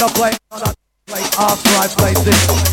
gonna play after I play this.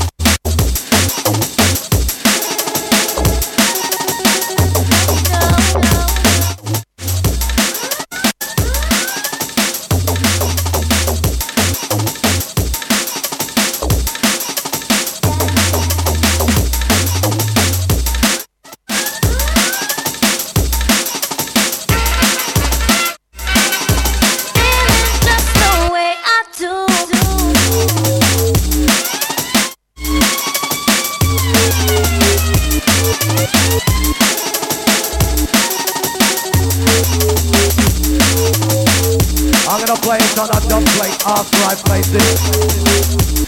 I'm gonna play it on a dub plate after I play this.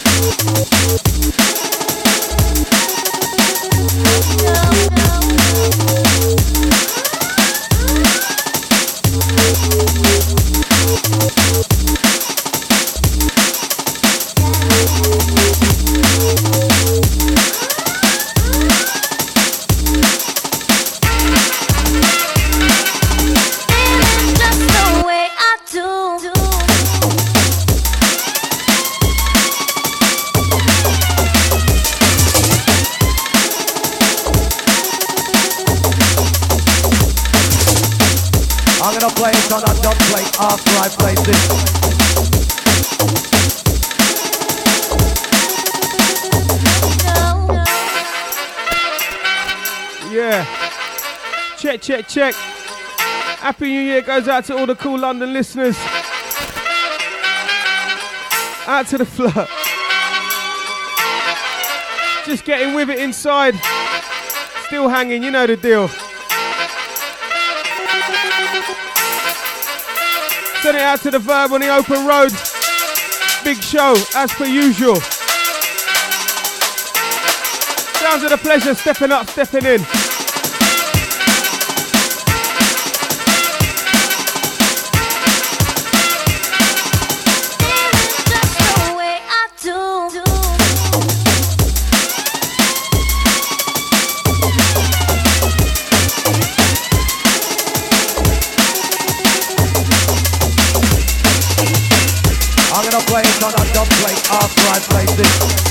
I'm gonna play it on a dub plate after I play this. Yeah. Check, check, check. Happy New Year goes out to all the cool London listeners. Out to the flirt. Just getting with it inside. Still hanging, you know the deal. Send it out to the Verb on the open road. Big show, as per usual. Sounds of the pleasure, stepping up, stepping in. I'm gonna play it on a dub plate after I play this.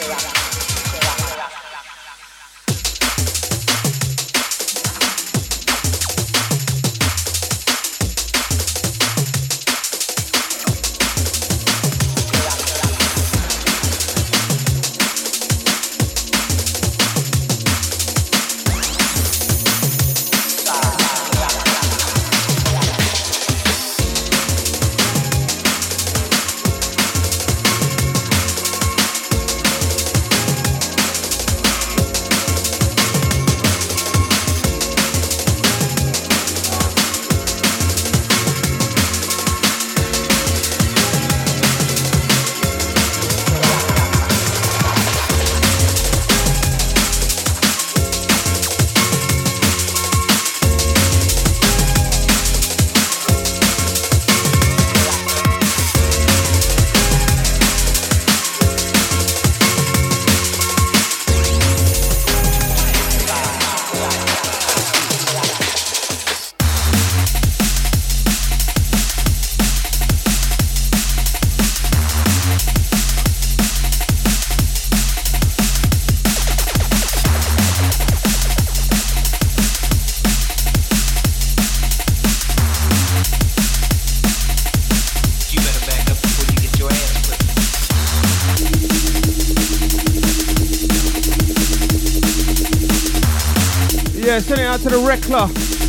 Yeah, send it out to the Rekla.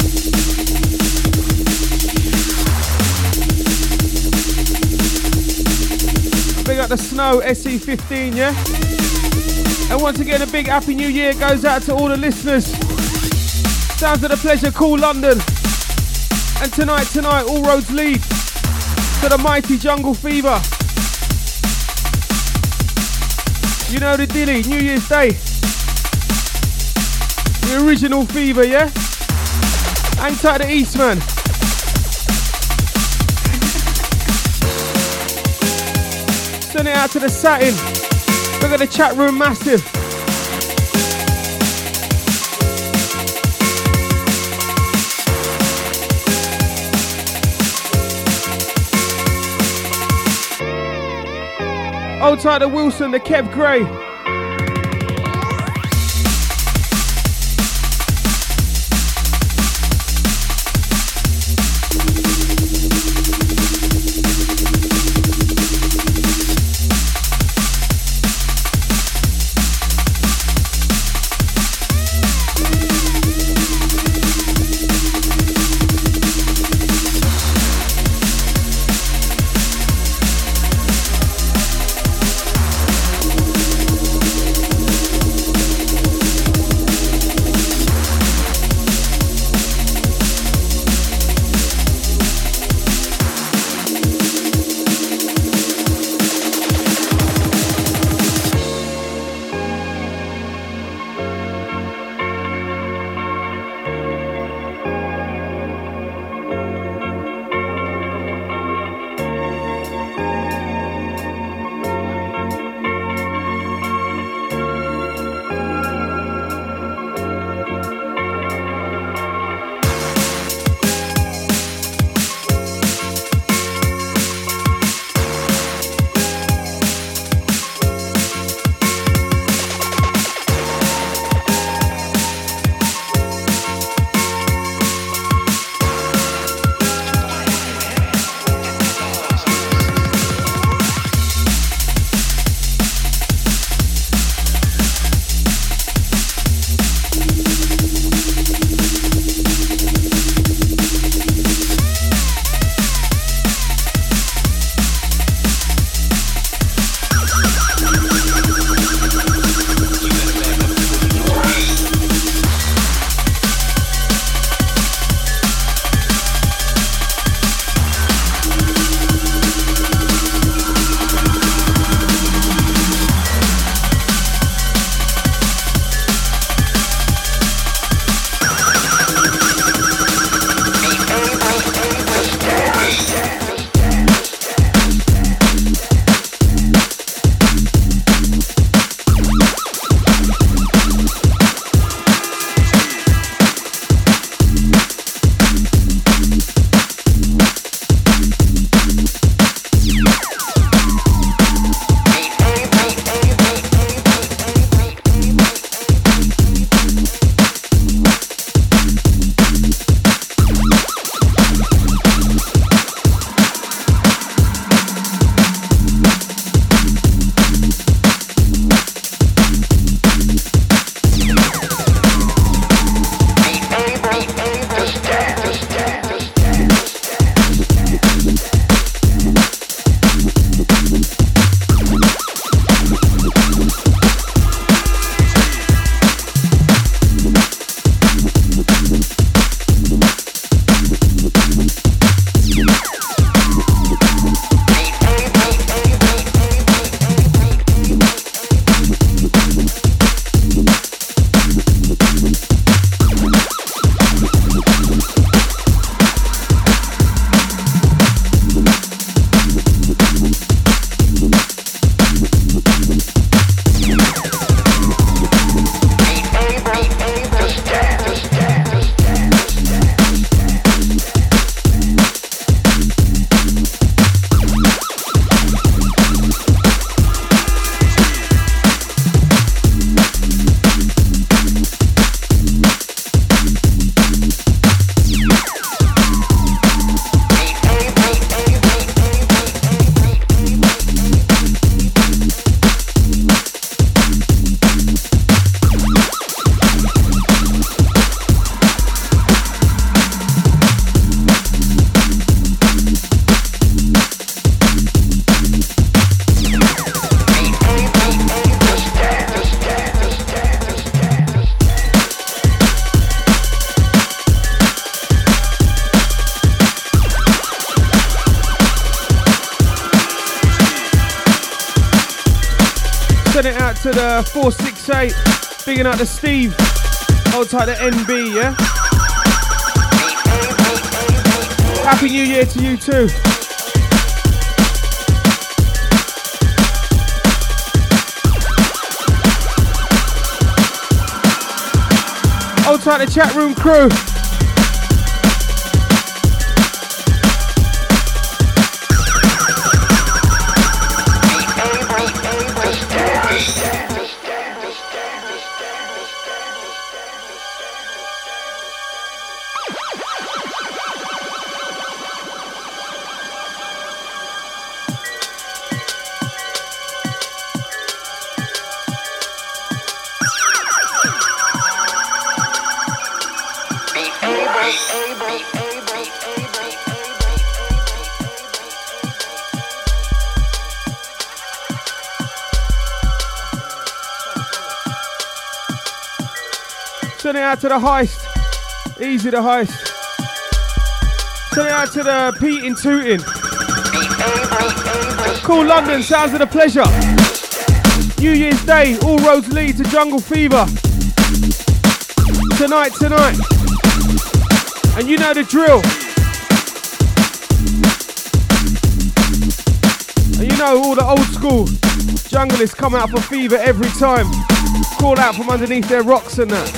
Big up the Snow SE15, yeah? And once again, a big Happy New Year goes out to all the listeners. Sounds of the Pleasure, Cool London. And tonight, all roads lead to the mighty Jungle Fever. You know the dilly, New Year's Day. The original Fever, yeah? Hang tight to Eastman. Send it out to the Satin. Look at the chat room massive. Hold tight to Wilson, the Kev Gray. to the 468. Bigging out to Steve. Hold tight to NB, yeah? Happy New Year to you too. Hold tight to chat room crew. Send it out to the heist. Easy the heist. Send it out to the Peating Tooting. Cool London, sounds of the pleasure. New Year's Day, all roads lead to Jungle Fever. Tonight. And you know the drill. And you know all the old school junglists come out for Fever every time. Call out from underneath their rocks and that.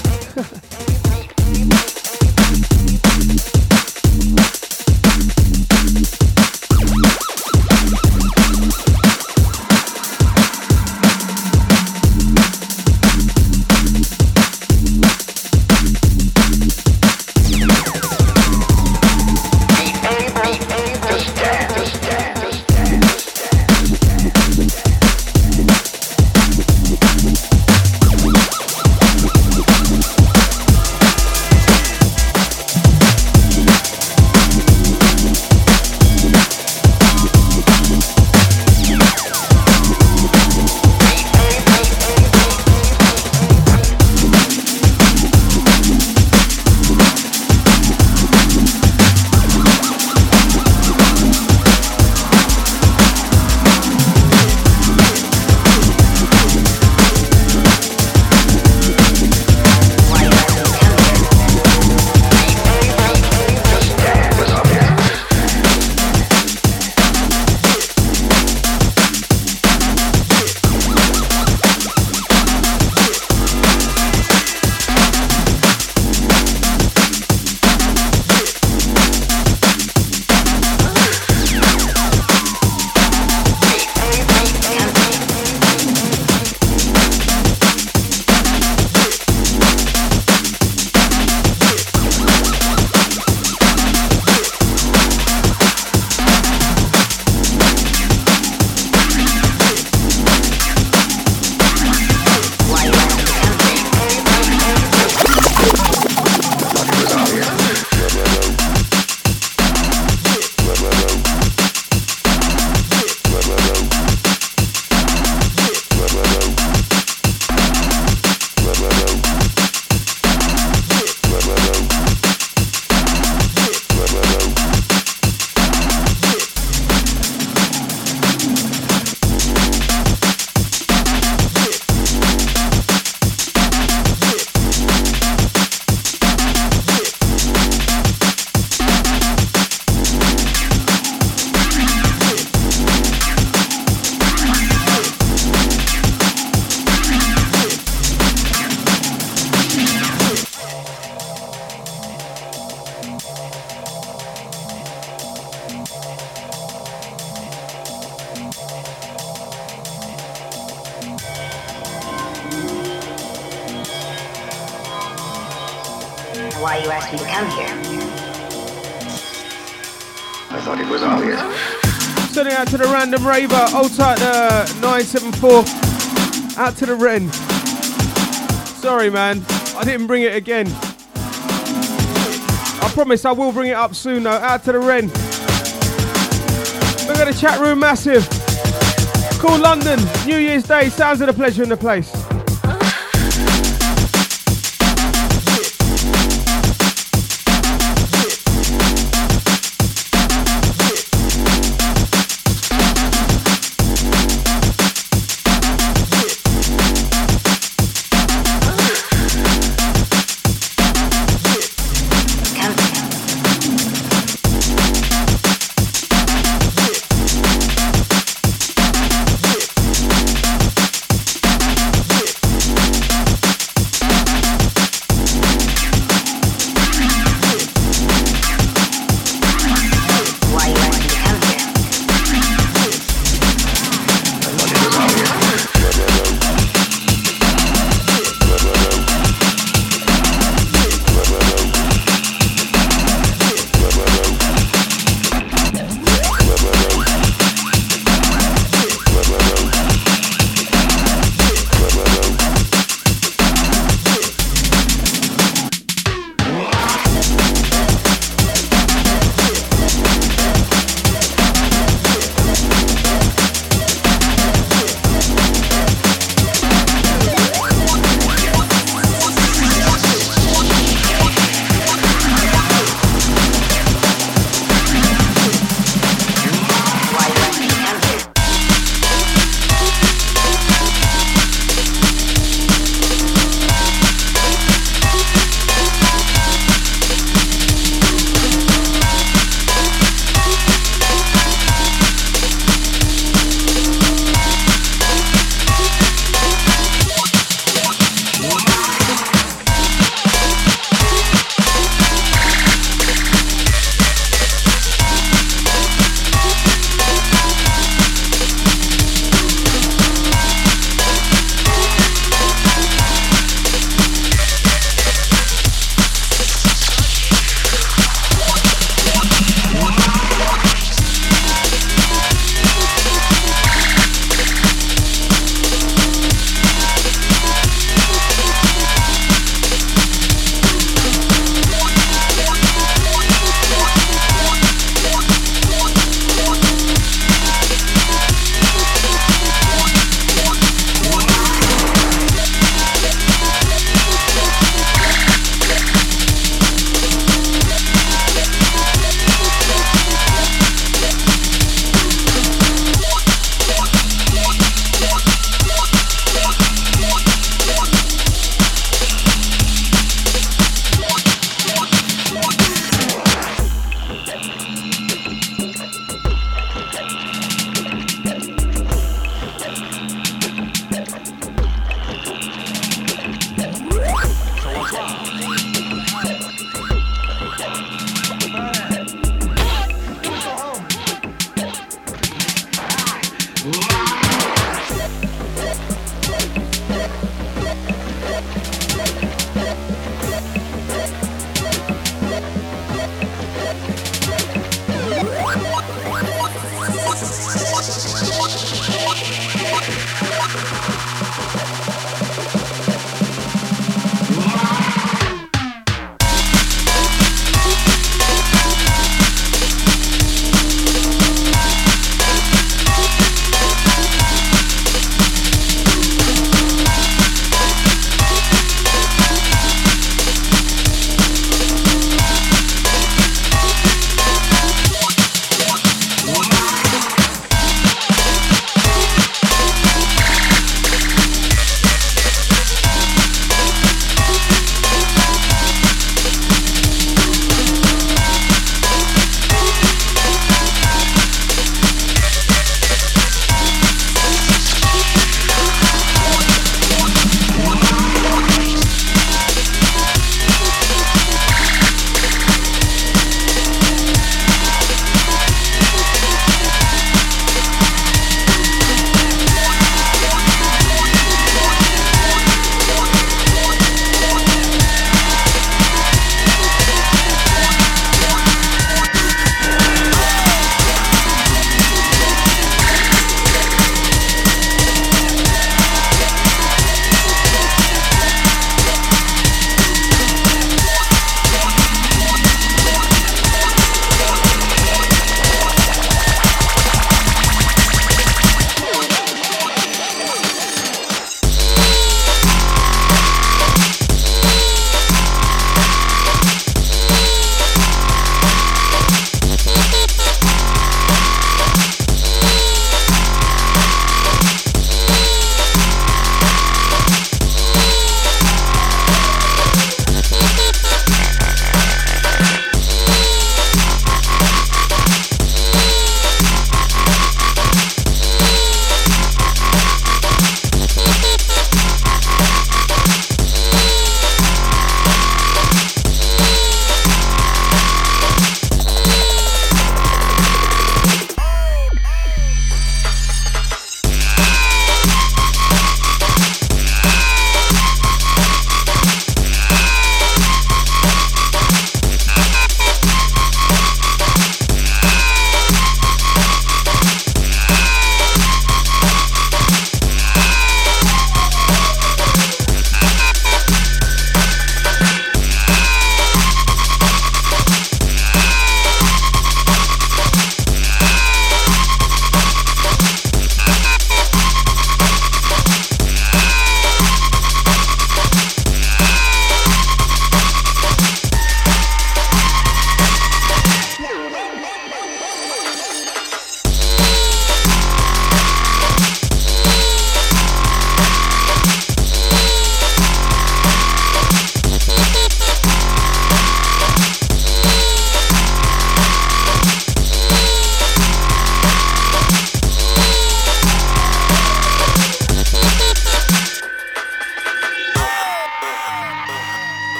Why you asked me to come here? I thought it was obvious. Sending out to the random raver, old tight 974. Out to the Ren. Sorry man, I didn't bring it again. I promise I will bring it up soon though. Out to the Ren. Look at the chat room massive. Cool London, New Year's Day, sounds of the pleasure in the place.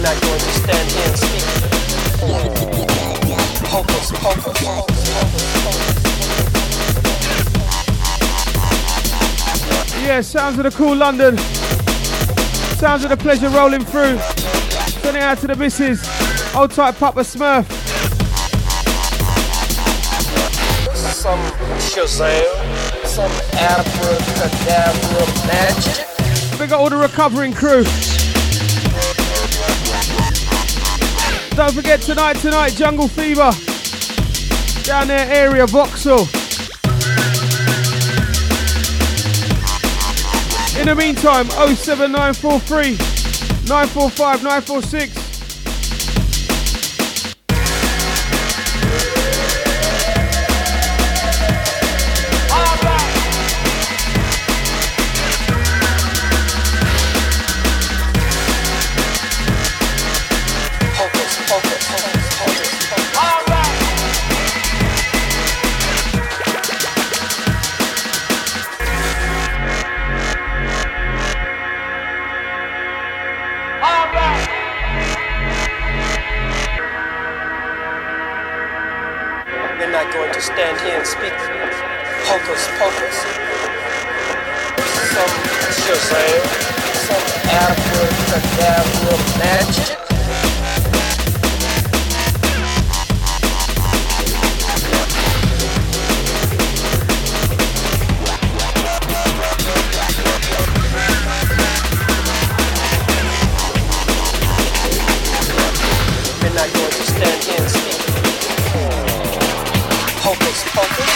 not going to stand here and speak. Hocus pocus. Yeah, sounds of the cool London. Sounds of the pleasure rolling through. Sending out to the missus. Old type Papa Smurf. Some Shazam, some abracadabra magic. We got all the recovering crew. Don't forget tonight, Jungle Fever. Down there, area, Vauxhall. In the meantime, 07943 945 946. Stand here and speak hocus pocus. Some Shazam, some abracadabra magic. We're not going to stand here and speak hocus pocus.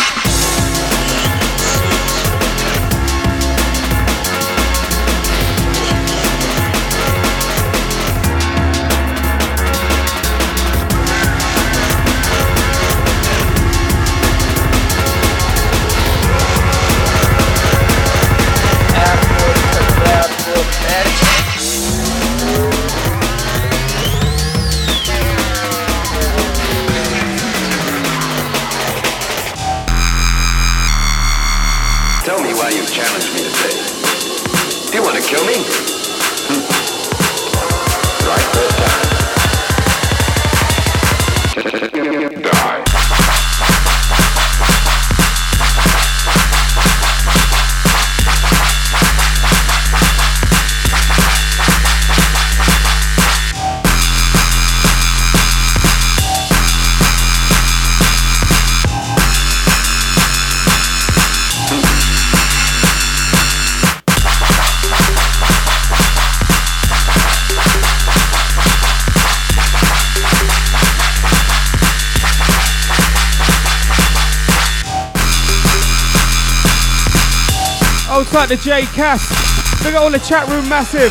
Like the J Cass. We got all the chat room massive.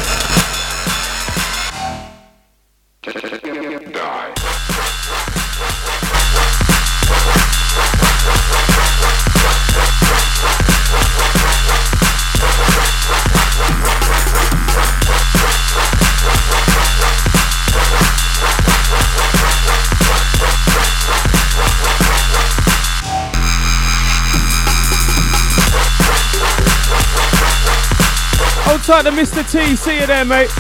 Outside the Mr. T, see you there, mate.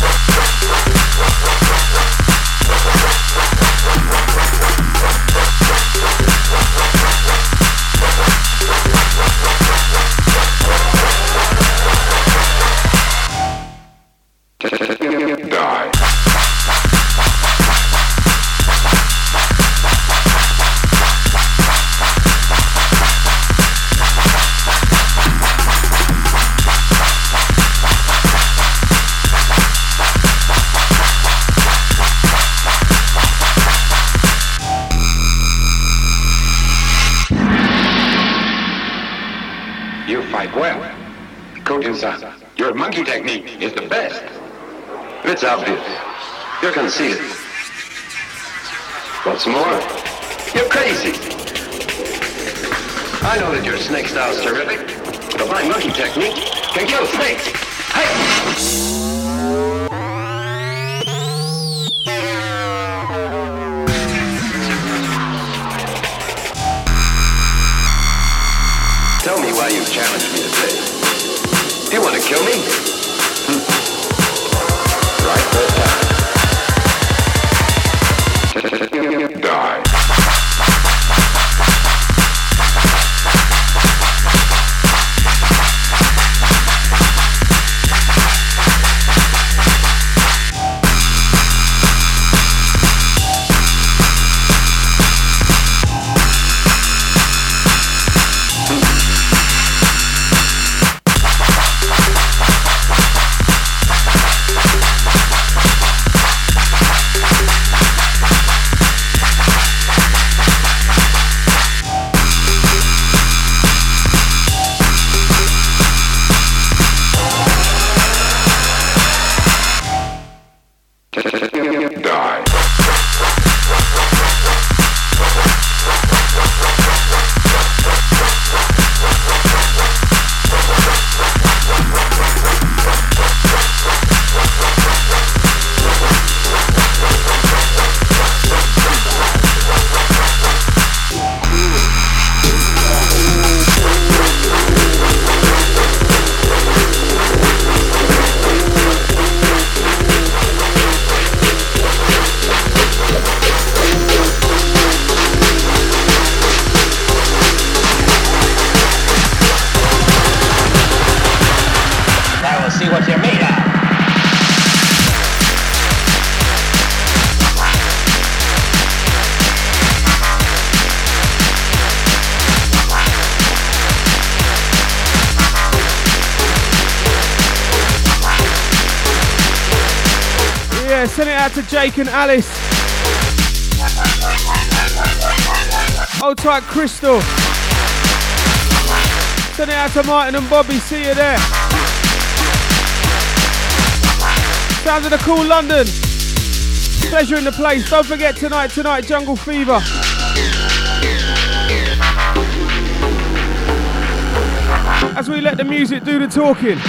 Your monkey technique is the best. It's obvious. You're conceited. What's more, you're crazy. I know that your snake style's terrific, but my monkey technique can kill snakes. Hey! Tell me why you've challenged me today. Do you want to kill me? Right first time. see what you're made of. Yeah, send it out to Jake and Alice. Hold tight, Crystal. Send it out to Martin and Bobby. See you there. Sounds of the cool London. Pleasure in the place. Don't forget tonight, Jungle Fever. As we let the music do the talking.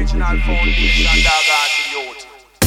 original foundation, dog out to youth.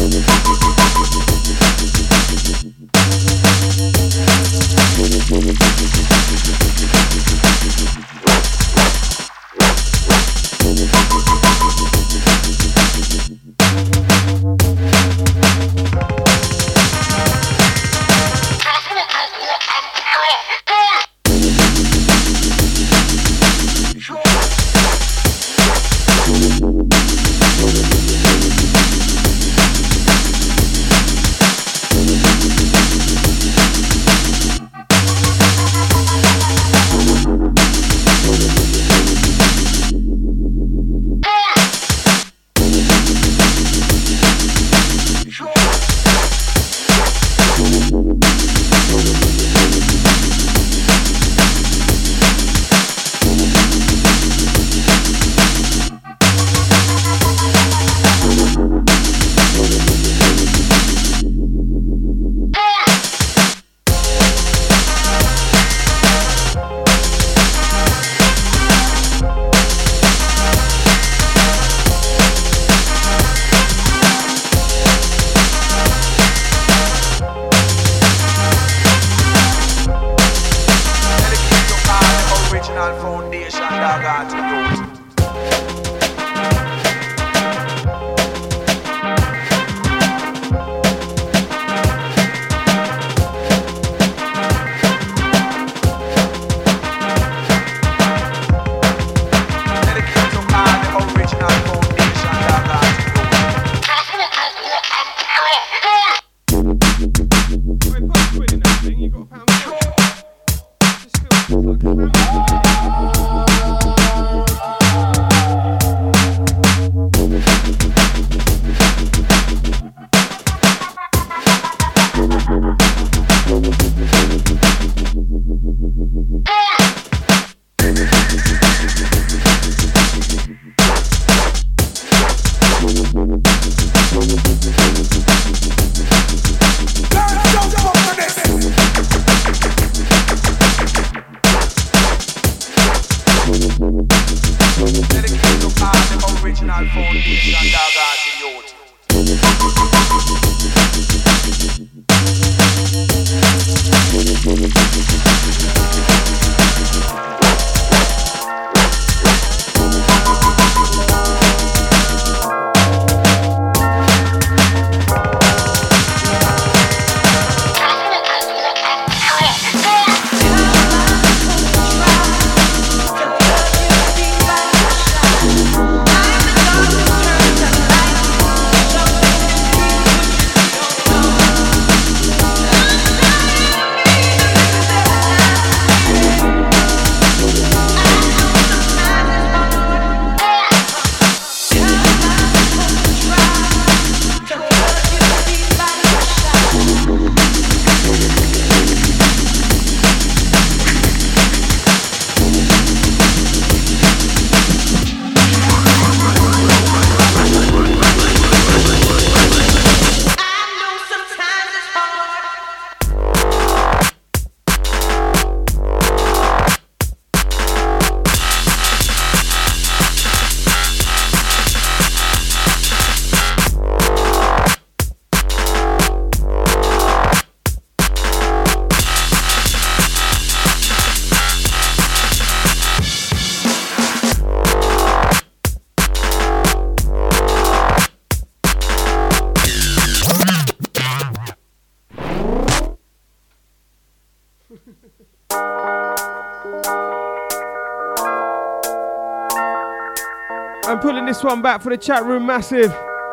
I'm pulling this one back for the chat room massive.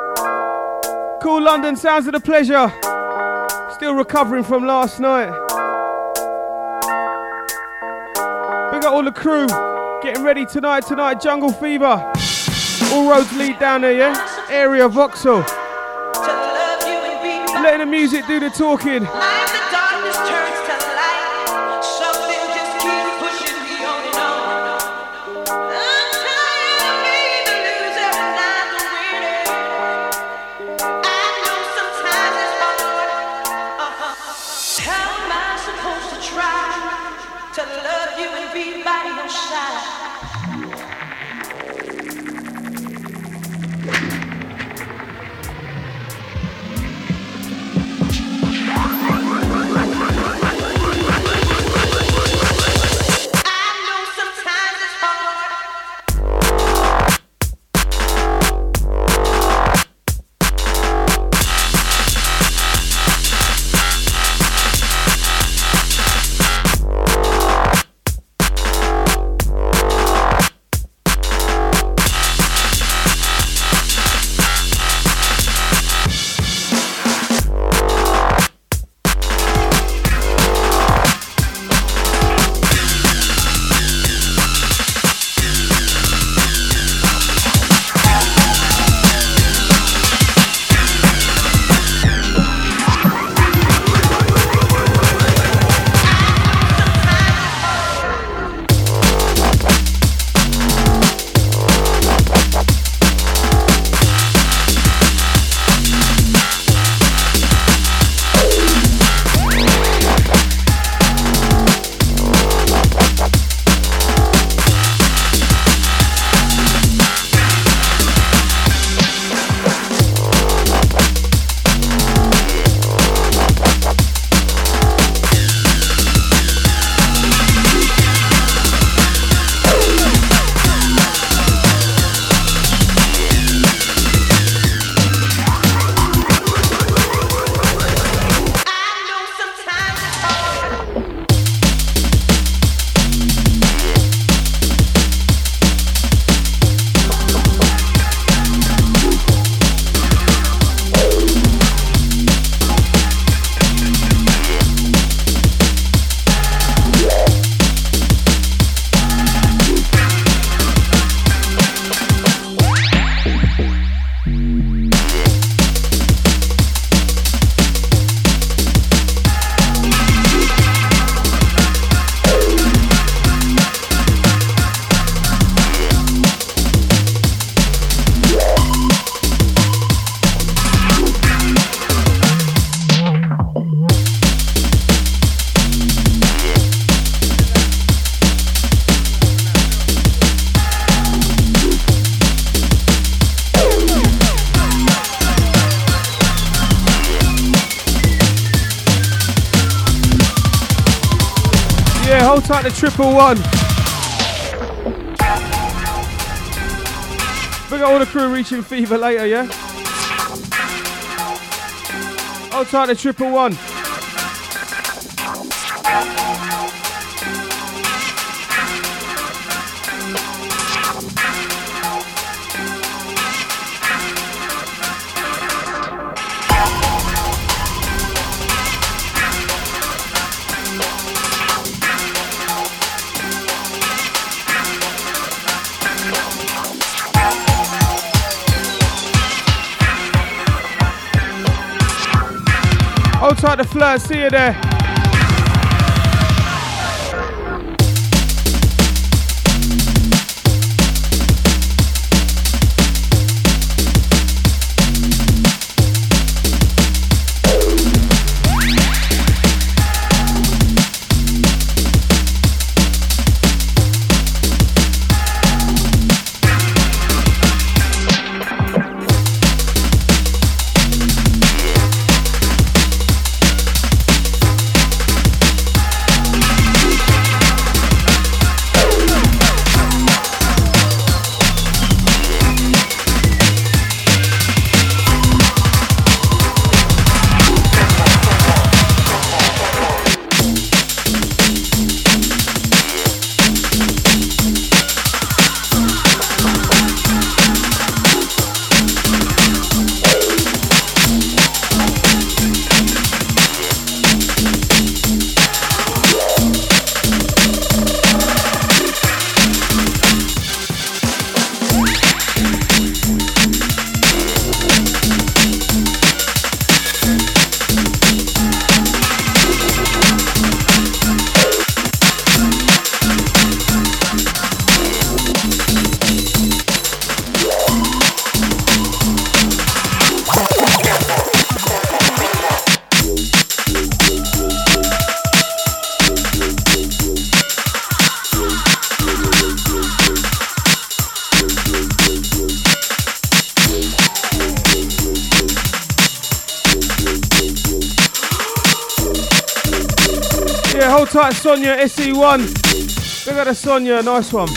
Cool London, sounds of the pleasure. Still recovering from last night. We got all the crew getting ready tonight. Jungle Fever. All roads lead down there, yeah? Area Vauxhall. Letting the music do the talking. tight to 111. We got all the crew reaching fever later, yeah? Hold tight to 111. Hold tight to Flirt, see you there. Hold tight, Sonia, SE1. We got a Sonia, nice one.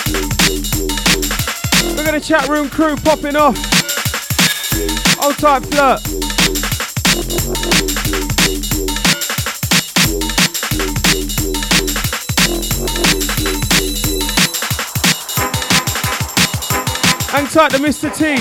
We got a chat room crew popping off. Hold tight, Flirt. Hang tight to Mr. T.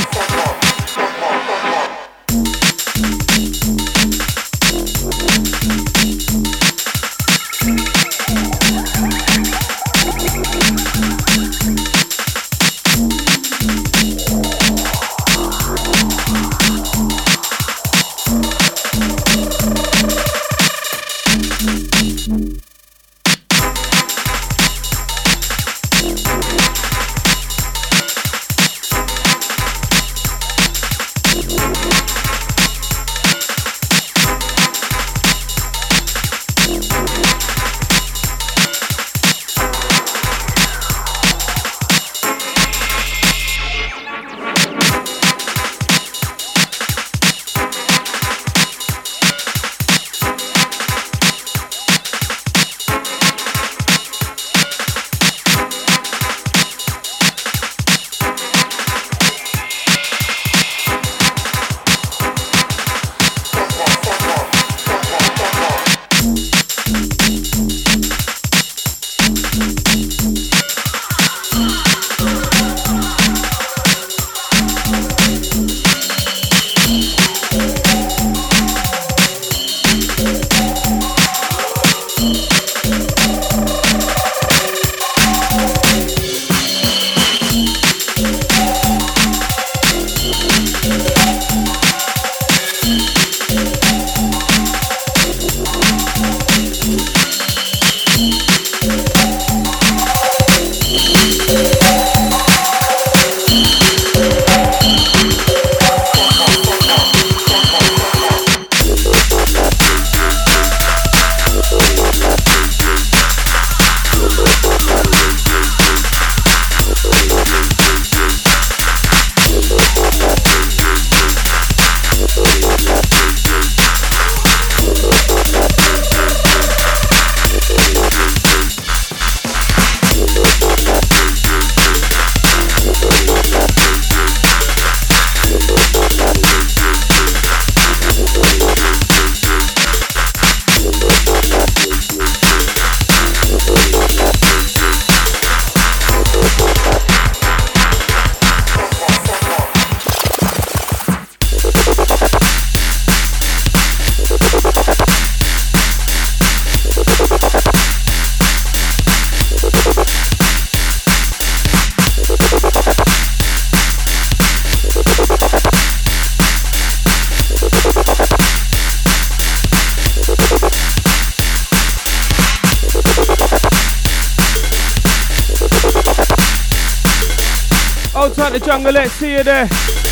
Junglette, see you there.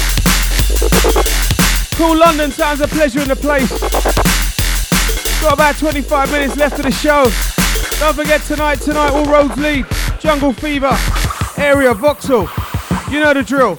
Cool London, sounds a pleasure in the place. Got about 25 minutes left of the show. Don't forget tonight, all roads lead. Jungle Fever, Area, Vauxhall. You know the drill.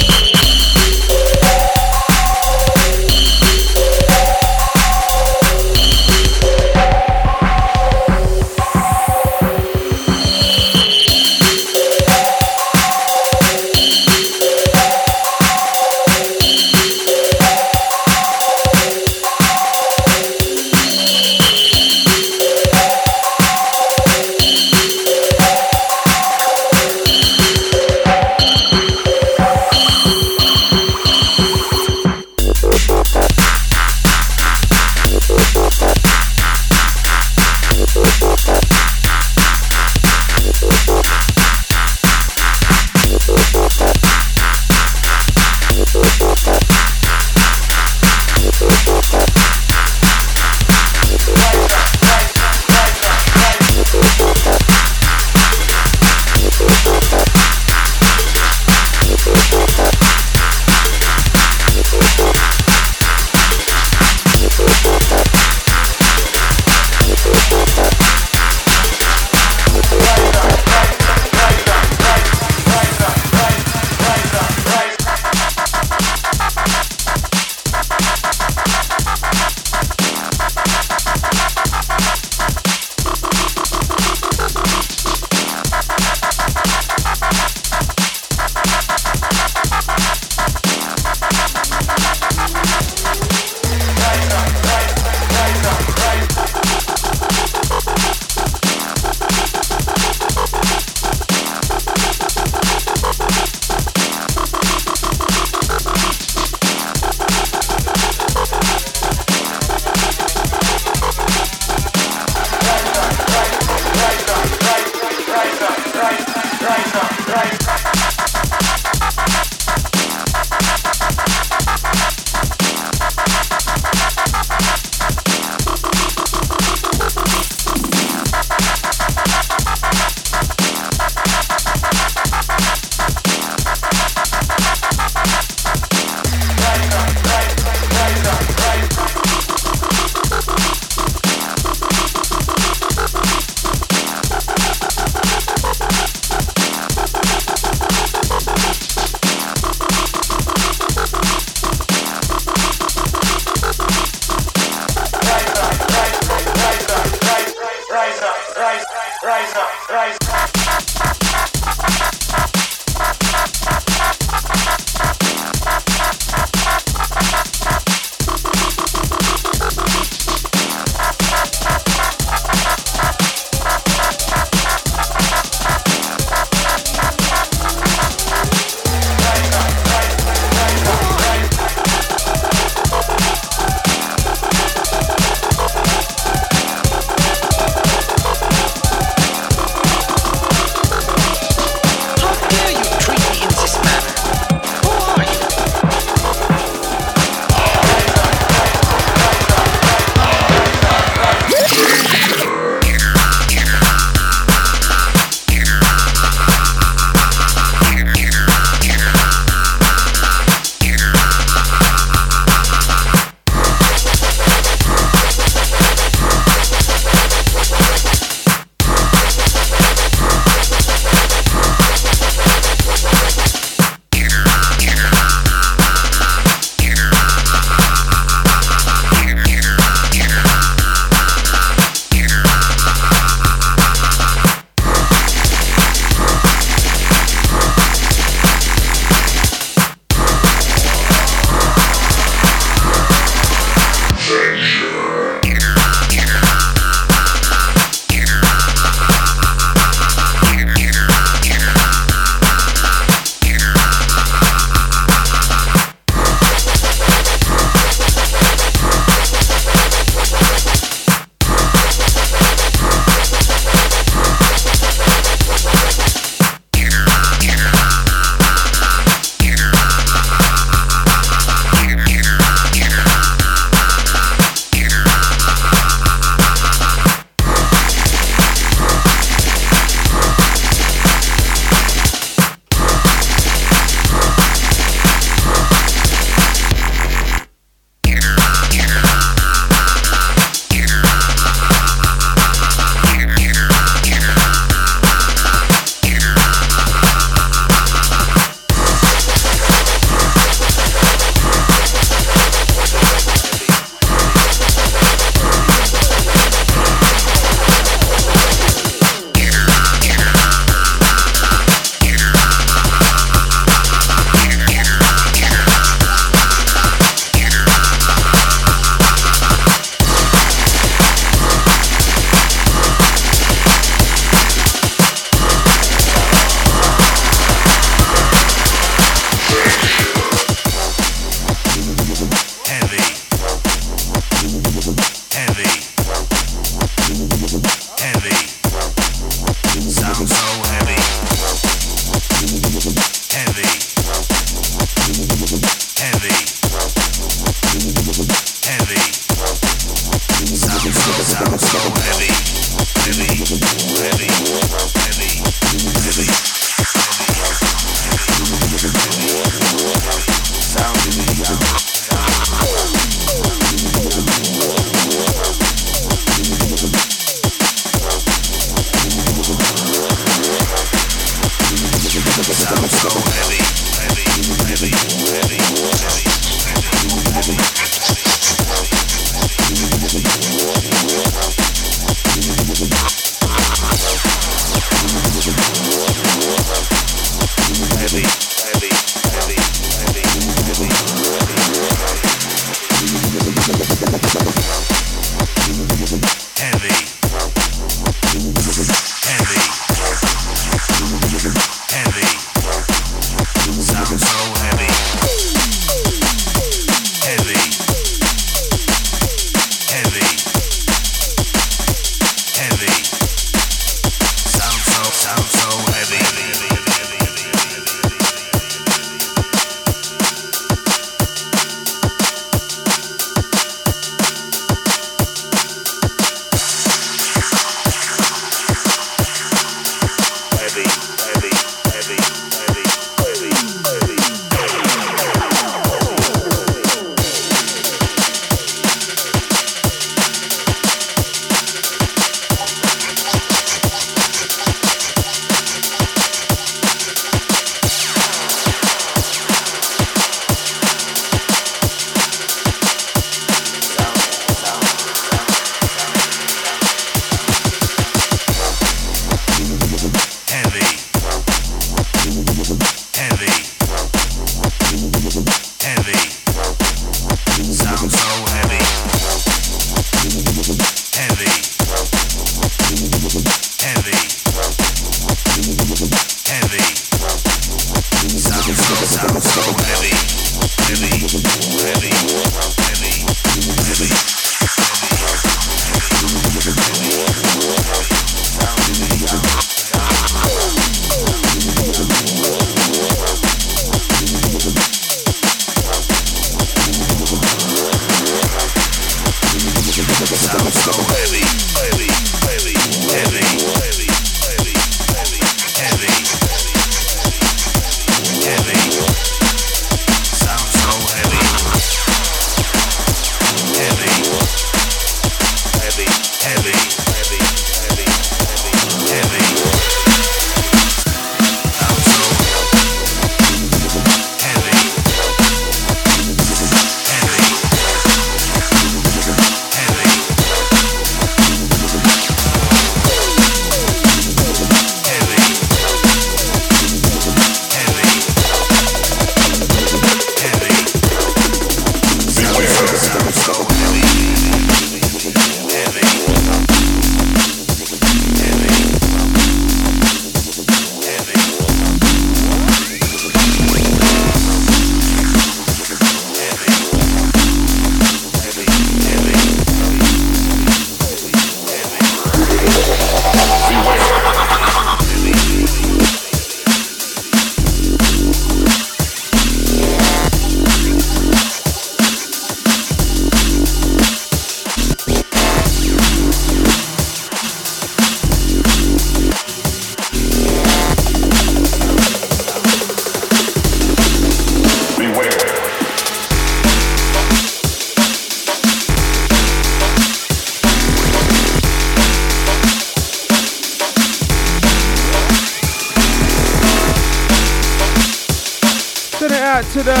To the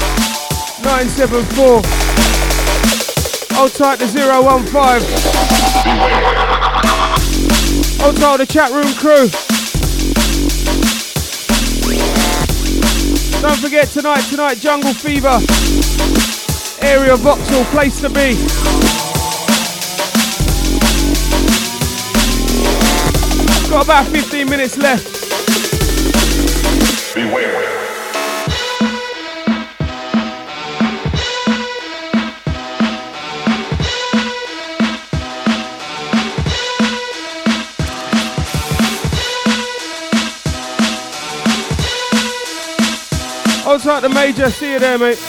974. Hold tight to 015. Hold tight to the chat room crew. Don't forget tonight, Jungle Fever. Area Vauxhall, place to be. Got about 15 minutes left. Beware. Hold tight to Major, see you there, mate.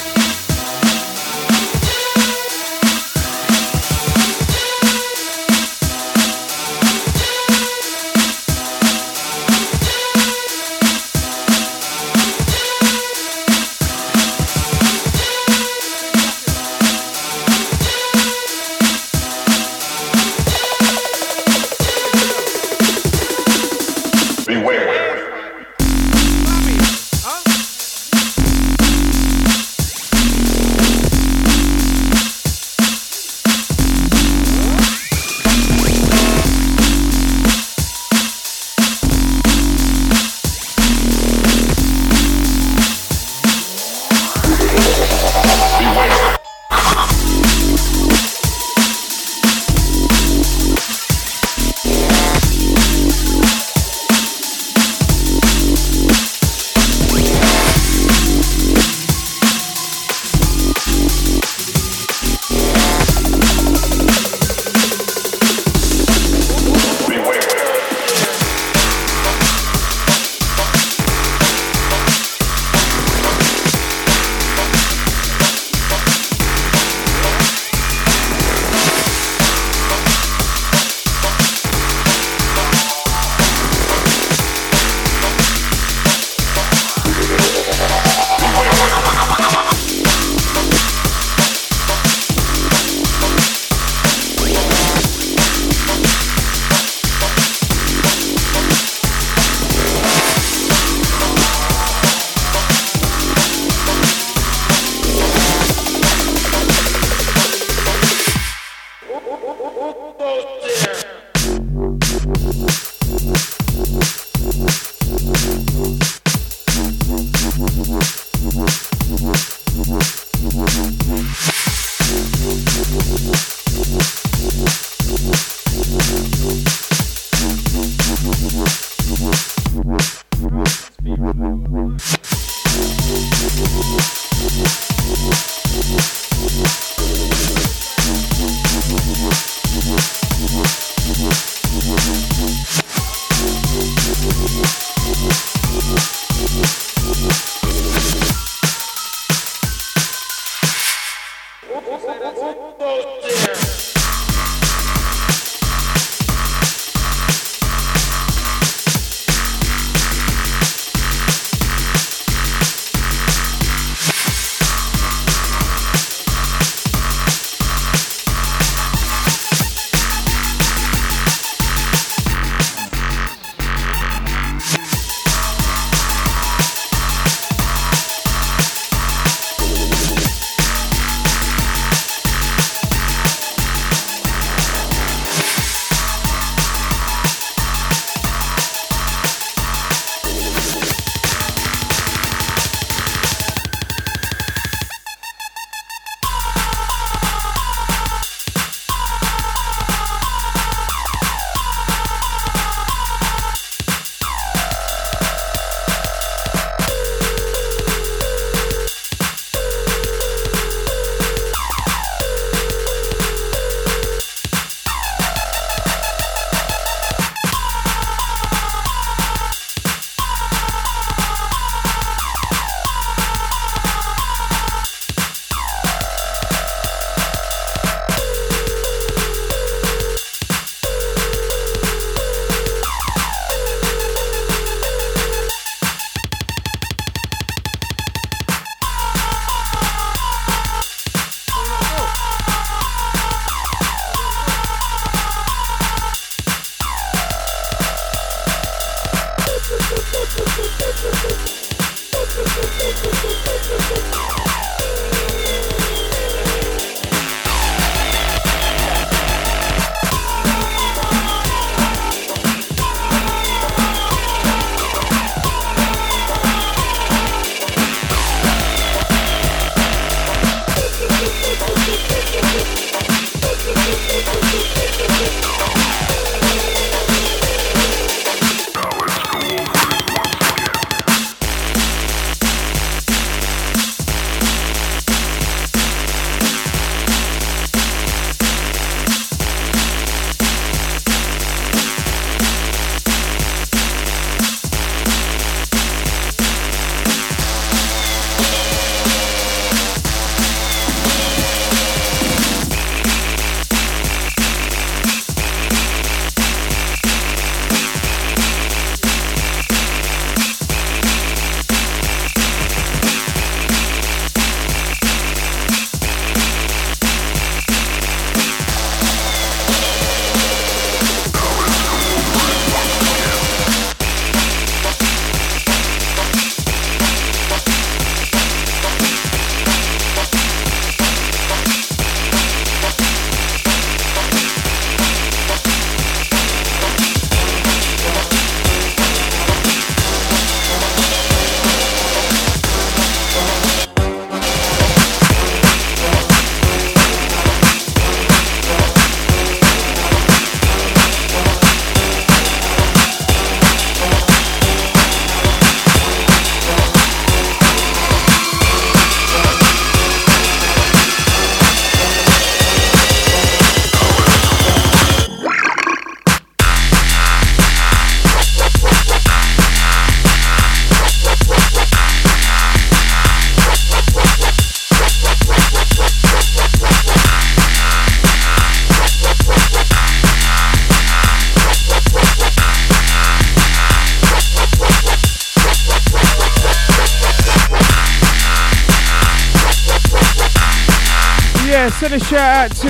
Send a shout out to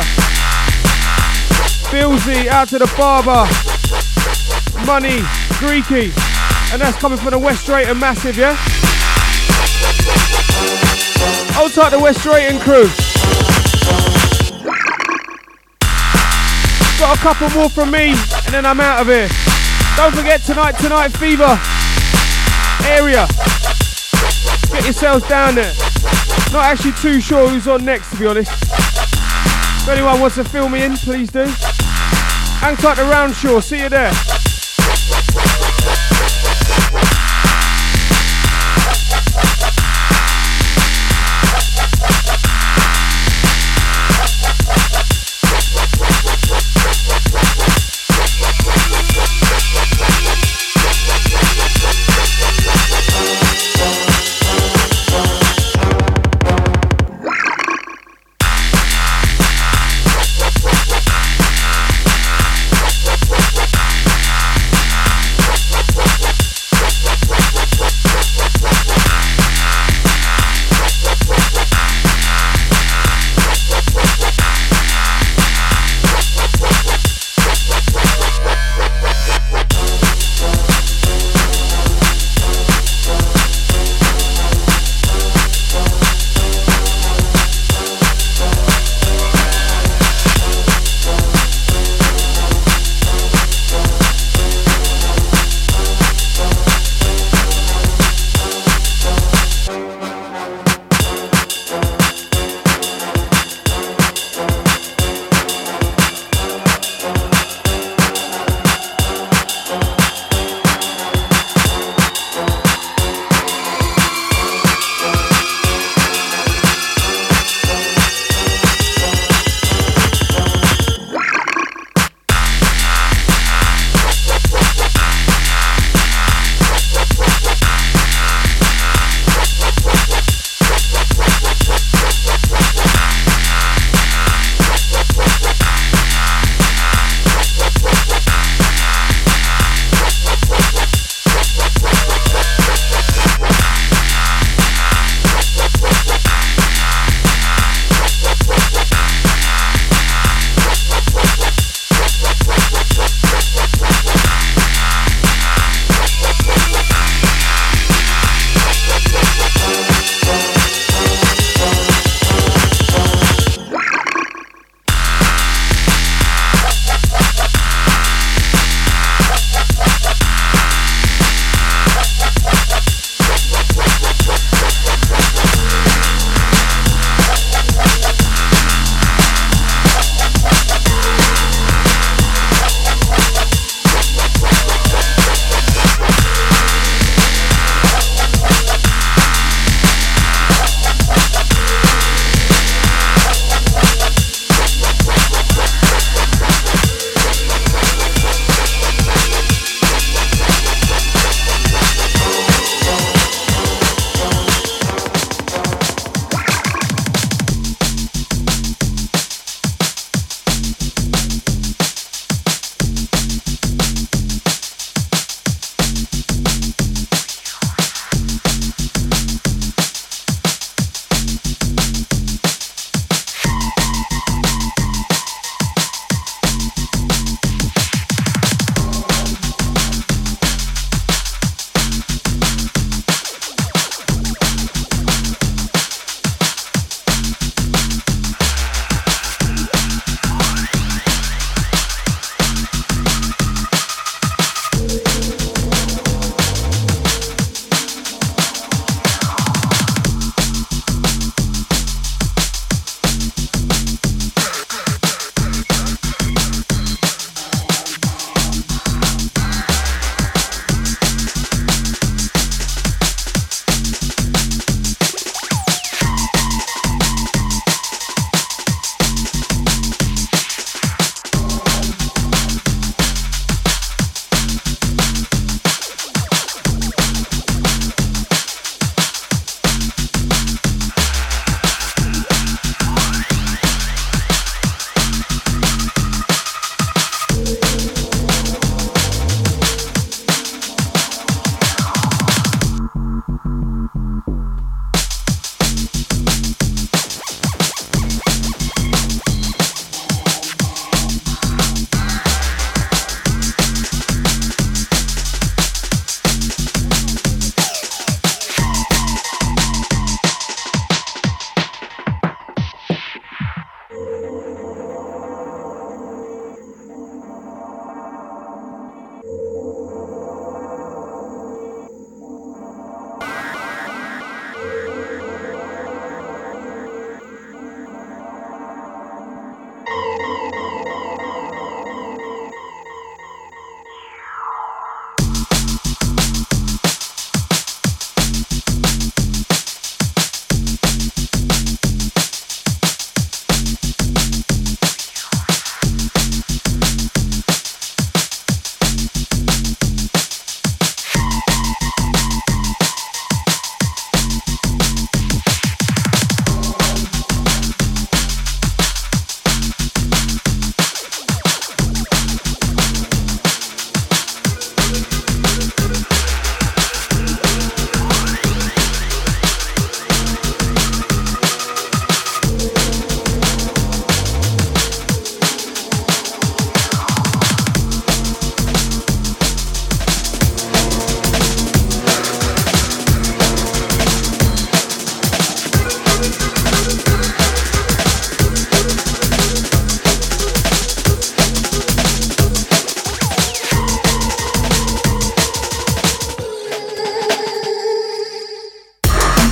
Billsy, out to the barber, Money, Greeky, and that's coming from the West Drayton Massive, yeah? Hold tight, the West Drayton crew. Got a couple more from me, and then I'm out of here. Don't forget tonight Fever area. Get yourselves down there. Not actually too sure who's on next, to be honest. If anyone wants to fill me in, please do. Hang tight to Roundshaw, see you there.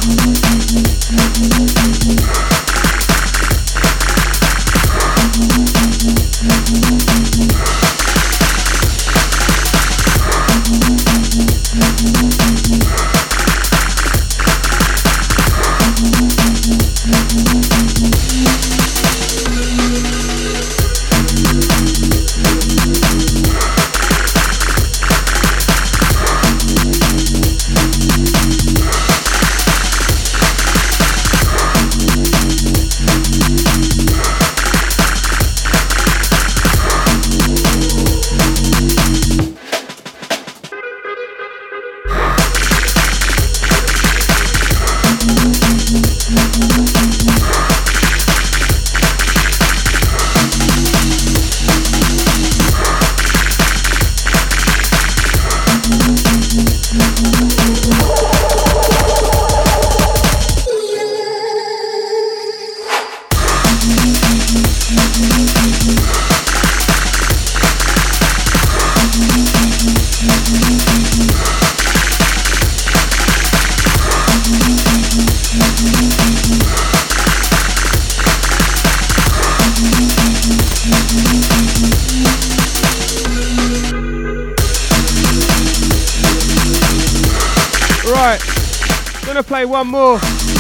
Play one more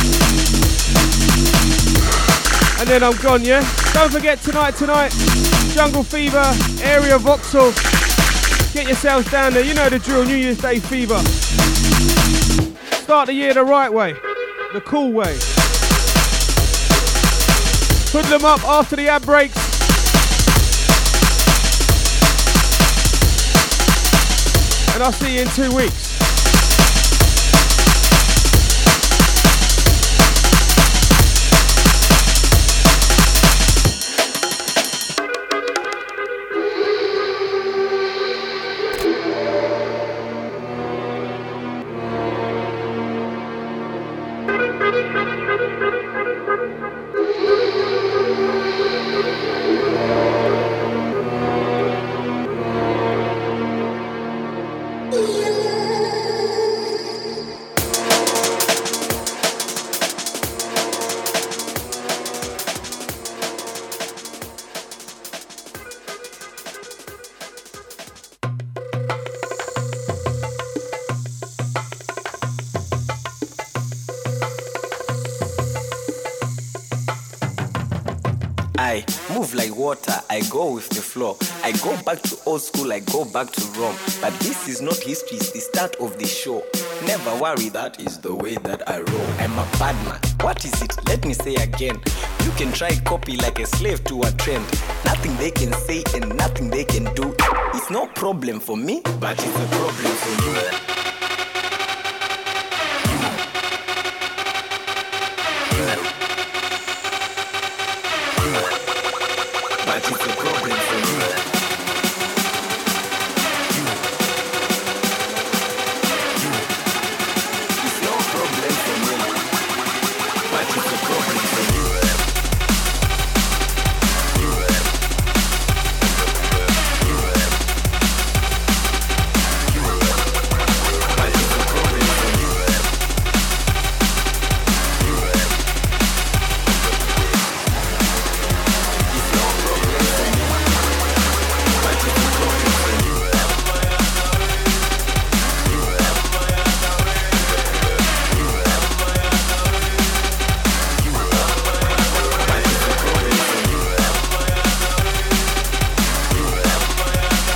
and then I'm gone, yeah? Don't forget tonight, Jungle Fever, Area Vauxhall. Get yourselves down there, you know the drill, New Year's Day fever. Start the year the right way, the cool way. Put them up after the ad breaks. And I'll see you in 2 weeks. I move like water, I go with the flow. I go back to old school, I go back to Rome. But this is not history, it's the start of the show. Never worry, that is the way that I roll. I'm a bad man. What is it? Let me say again. You can try copy like a slave to a trend. Nothing they can say and nothing they can do. It's no problem for me, but it's a problem for you.